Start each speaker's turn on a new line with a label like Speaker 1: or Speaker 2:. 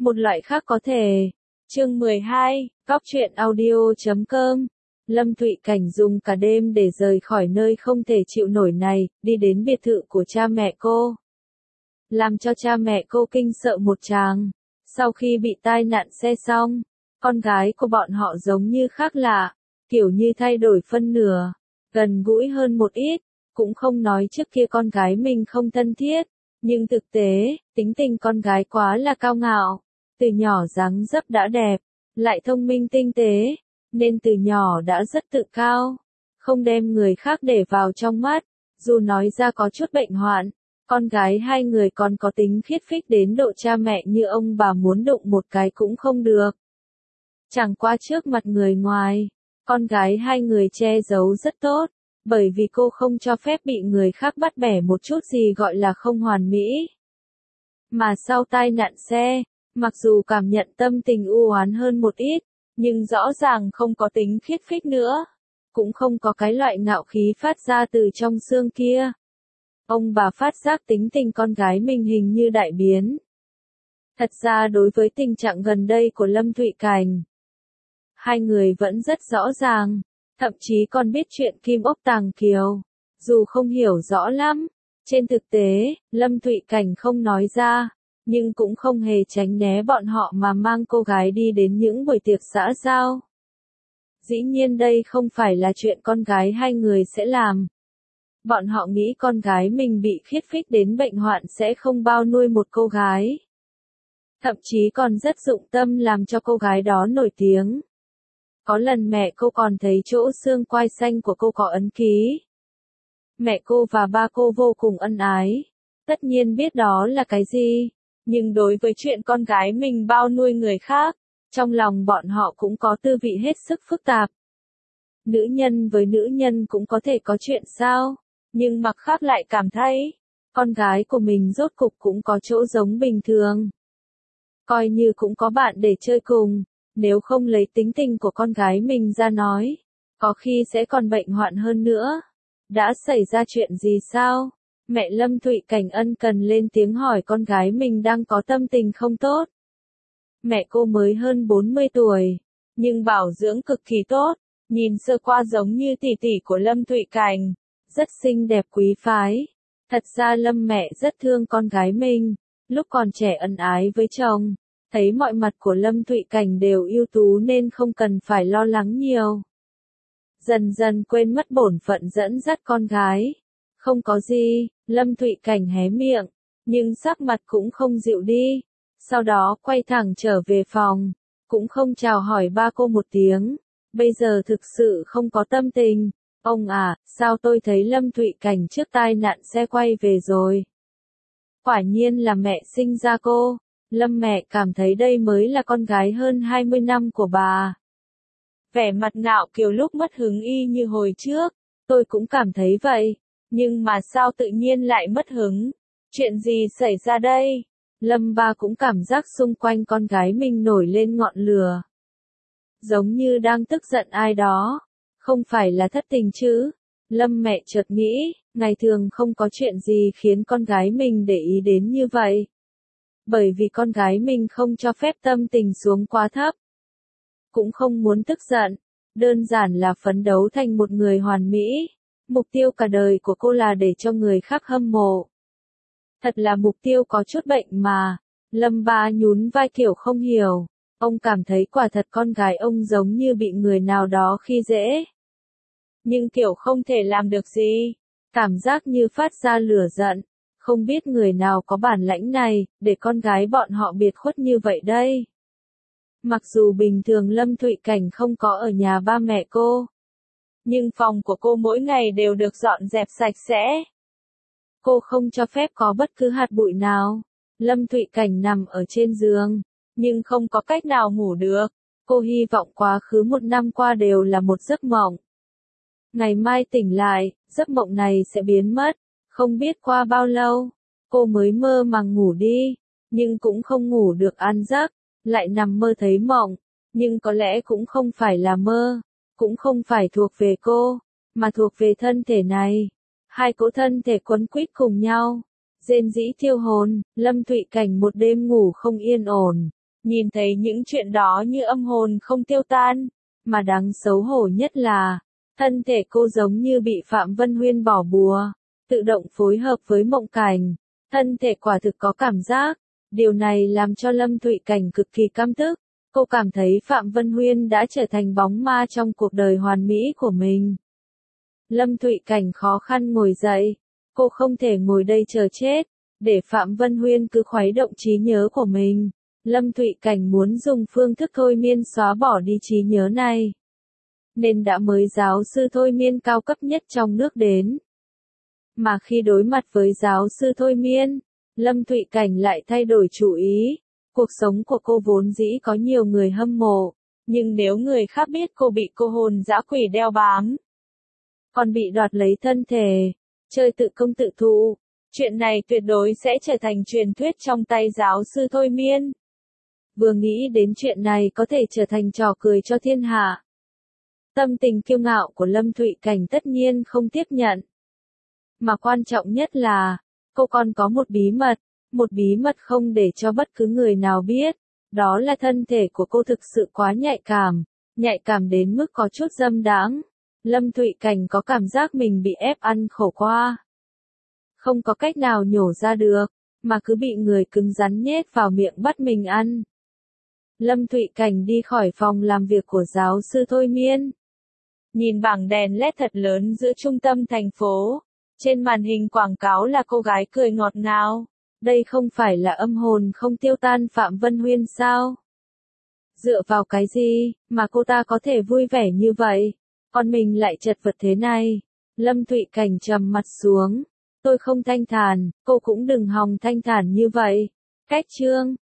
Speaker 1: Một loại khác có thể. Chương 12, Góc truyện audio.com. Lâm Thụy Cảnh dùng cả đêm để rời khỏi nơi không thể chịu nổi này, đi đến biệt thự của cha mẹ cô. Làm cho cha mẹ cô kinh sợ một tràng. Sau khi bị tai nạn xe xong, con gái của bọn họ giống như khác lạ, kiểu như thay đổi phân nửa, gần gũi hơn một ít, cũng không nói trước kia con gái mình không thân thiết, nhưng thực tế, tính tình con gái quá là cao ngạo, từ nhỏ dáng dấp đã đẹp, lại thông minh tinh tế, nên từ nhỏ đã rất tự cao, không đem người khác để vào trong mắt, dù nói ra có chút bệnh hoạn. Con gái hai người còn có tính khiết phích đến độ cha mẹ như ông bà muốn đụng một cái cũng không được. Chẳng qua trước mặt người ngoài, con gái hai người che giấu rất tốt, bởi vì cô không cho phép bị người khác bắt bẻ một chút gì gọi là không hoàn mỹ. Mà sau tai nạn xe, mặc dù cảm nhận tâm tình u oán hơn một ít, nhưng rõ ràng không có tính khiết phích nữa, cũng không có cái loại ngạo khí phát ra từ trong xương kia. Ông bà phát giác tính tình con gái mình hình như đại biến. Thật ra đối với tình trạng gần đây của Lâm Thụy Cảnh, hai người vẫn rất rõ ràng, thậm chí còn biết chuyện Kim Ốc Tàng Kiều, dù không hiểu rõ lắm. Trên thực tế, Lâm Thụy Cảnh không nói ra, nhưng cũng không hề tránh né bọn họ mà mang cô gái đi đến những buổi tiệc xã giao. Dĩ nhiên đây không phải là chuyện con gái hai người sẽ làm. Bọn họ nghĩ con gái mình bị khiết phích đến bệnh hoạn sẽ không bao nuôi một cô gái. Thậm chí còn rất dụng tâm làm cho cô gái đó nổi tiếng. Có lần mẹ cô còn thấy chỗ xương quai xanh của cô có ấn ký. Mẹ cô và ba cô vô cùng ân ái. Tất nhiên biết đó là cái gì, nhưng đối với chuyện con gái mình bao nuôi người khác, trong lòng bọn họ cũng có tư vị hết sức phức tạp. Nữ nhân với nữ nhân cũng có thể có chuyện sao? Nhưng mặc khác lại cảm thấy, con gái của mình rốt cục cũng có chỗ giống bình thường. Coi như cũng có bạn để chơi cùng, nếu không lấy tính tình của con gái mình ra nói, có khi sẽ còn bệnh hoạn hơn nữa. Đã xảy ra chuyện gì sao? Mẹ Lâm Thụy Cảnh ân cần lên tiếng hỏi con gái mình đang có tâm tình không tốt. Mẹ cô mới hơn 40 tuổi, nhưng bảo dưỡng cực kỳ tốt, nhìn sơ qua giống như tỷ tỷ của Lâm Thụy Cảnh. Rất xinh đẹp quý phái. Thật ra Lâm mẹ rất thương con gái mình, lúc còn trẻ ân ái với chồng, thấy mọi mặt của Lâm Thụy Cảnh đều ưu tú nên không cần phải lo lắng nhiều. Dần dần quên mất bổn phận dẫn dắt con gái. Không có gì, Lâm Thụy Cảnh hé miệng, nhưng sắc mặt cũng không dịu đi. Sau đó quay thẳng trở về phòng, cũng không chào hỏi ba cô một tiếng. Bây giờ thực sự không có tâm tình. Ông à, sao tôi thấy Lâm Thụy Cảnh trước tai nạn xe quay về rồi? Quả nhiên là mẹ sinh ra cô. Lâm mẹ cảm thấy đây mới là con gái hơn 20 năm của bà. Vẻ mặt ngạo kiều lúc mất hứng y như hồi trước, tôi cũng cảm thấy vậy. Nhưng mà sao tự nhiên lại mất hứng? Chuyện gì xảy ra đây? Lâm ba cũng cảm giác xung quanh con gái mình nổi lên ngọn lửa. Giống như đang tức giận ai đó. Không phải là thất tình chứ? Lâm mẹ chợt nghĩ, ngày thường không có chuyện gì khiến con gái mình để ý đến như vậy. Bởi vì con gái mình không cho phép tâm tình xuống quá thấp. Cũng không muốn tức giận, đơn giản là phấn đấu thành một người hoàn mỹ. Mục tiêu cả đời của cô là để cho người khác hâm mộ. Thật là mục tiêu có chút bệnh mà. Lâm ba nhún vai kiểu không hiểu. Ông cảm thấy quả thật con gái ông giống như bị người nào đó khi dễ. Nhưng kiểu không thể làm được gì. Cảm giác như phát ra lửa giận. Không biết người nào có bản lãnh này, để con gái bọn họ biệt khuất như vậy đây. Mặc dù bình thường Lâm Thụy Cảnh không có ở nhà ba mẹ cô. Nhưng phòng của cô mỗi ngày đều được dọn dẹp sạch sẽ. Cô không cho phép có bất cứ hạt bụi nào. Lâm Thụy Cảnh nằm ở trên giường, nhưng không có cách nào ngủ được. Cô hy vọng quá khứ một năm qua đều là một giấc mộng. Ngày mai tỉnh lại, giấc mộng này sẽ biến mất. Không biết qua bao lâu, cô mới mơ màng ngủ đi, nhưng cũng không ngủ được an giấc, lại nằm mơ thấy mộng, nhưng có lẽ cũng không phải là mơ, cũng không phải thuộc về cô, mà thuộc về thân thể này. Hai cỗ thân thể quấn quýt cùng nhau, rên rỉ thiêu hồn. Lâm Thụy Cảnh một đêm ngủ không yên ổn, Nhìn thấy những chuyện đó như âm hồn không tiêu tan, mà đáng xấu hổ nhất là, thân thể cô giống như bị Phạm Vân Huyên bỏ bùa, tự động phối hợp với mộng cảnh, thân thể quả thực có cảm giác, điều này làm cho Lâm Thụy Cảnh cực kỳ căm tức, cô cảm thấy Phạm Vân Huyên đã trở thành bóng ma trong cuộc đời hoàn mỹ của mình. Lâm Thụy Cảnh khó khăn ngồi dậy, cô không thể ngồi đây chờ chết, để Phạm Vân Huyên cứ khuấy động trí nhớ của mình. Lâm Thụy Cảnh muốn dùng phương thức thôi miên xóa bỏ đi trí nhớ này, nên đã mời giáo sư thôi miên cao cấp nhất trong nước đến. Mà khi đối mặt với giáo sư thôi miên, Lâm Thụy Cảnh lại thay đổi chủ ý. Cuộc sống của cô vốn dĩ có nhiều người hâm mộ, nhưng nếu người khác biết cô bị cô hồn dã quỷ đeo bám, còn bị đoạt lấy thân thể, chơi tự công tự thụ, chuyện này tuyệt đối sẽ trở thành truyền thuyết trong tay giáo sư thôi miên. Vừa nghĩ đến chuyện này có thể trở thành trò cười cho thiên hạ, tâm tình kiêu ngạo của Lâm Thụy Cảnh tất nhiên không tiếp nhận. Mà quan trọng nhất là, cô còn có một bí mật không để cho bất cứ người nào biết, đó là thân thể của cô thực sự quá nhạy cảm đến mức có chút dâm đãng. Lâm Thụy Cảnh có cảm giác mình bị ép ăn khổ qua, không có cách nào nhổ ra được, mà cứ bị người cứng rắn nhét vào miệng bắt mình ăn. Lâm Thụy Cảnh đi khỏi phòng làm việc của giáo sư thôi miên. Nhìn bảng đèn LED thật lớn giữa trung tâm thành phố, trên màn hình quảng cáo là cô gái cười ngọt ngào. Đây không phải là âm hồn không tiêu tan Phạm Vân Huyên sao? Dựa vào cái gì mà cô ta có thể vui vẻ như vậy, còn mình lại chật vật thế này? Lâm Thụy Cảnh trầm mặt xuống. Tôi không thanh thản, cô cũng đừng hòng thanh thản như vậy. Cách chương